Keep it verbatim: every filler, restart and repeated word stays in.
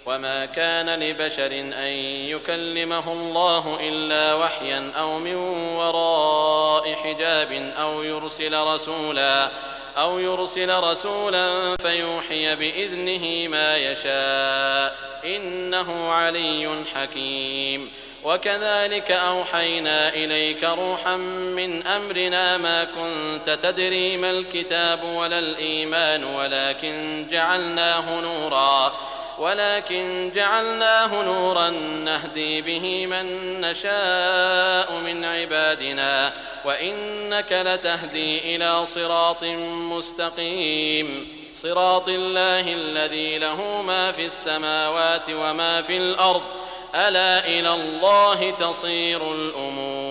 وما كان لبشر أن يكلمه الله إلا وحيا أو من وراء حجاب أو يرسل رسولا أو يرسل رسولا فيوحي بإذنه ما يشاء إنه علي حكيم. وكذلك أوحينا إليك روحا من أمرنا ما كنت تدري ما الكتاب ولا الإيمان ولكن جعلناه نورا ولكن جعلناه نورا نهدي به من نشاء من عبادنا وإنك لتهدي إلى صراط مستقيم صراط الله الذي له ما في السماوات وما في الأرض ألا إلى الله تصير الأمور.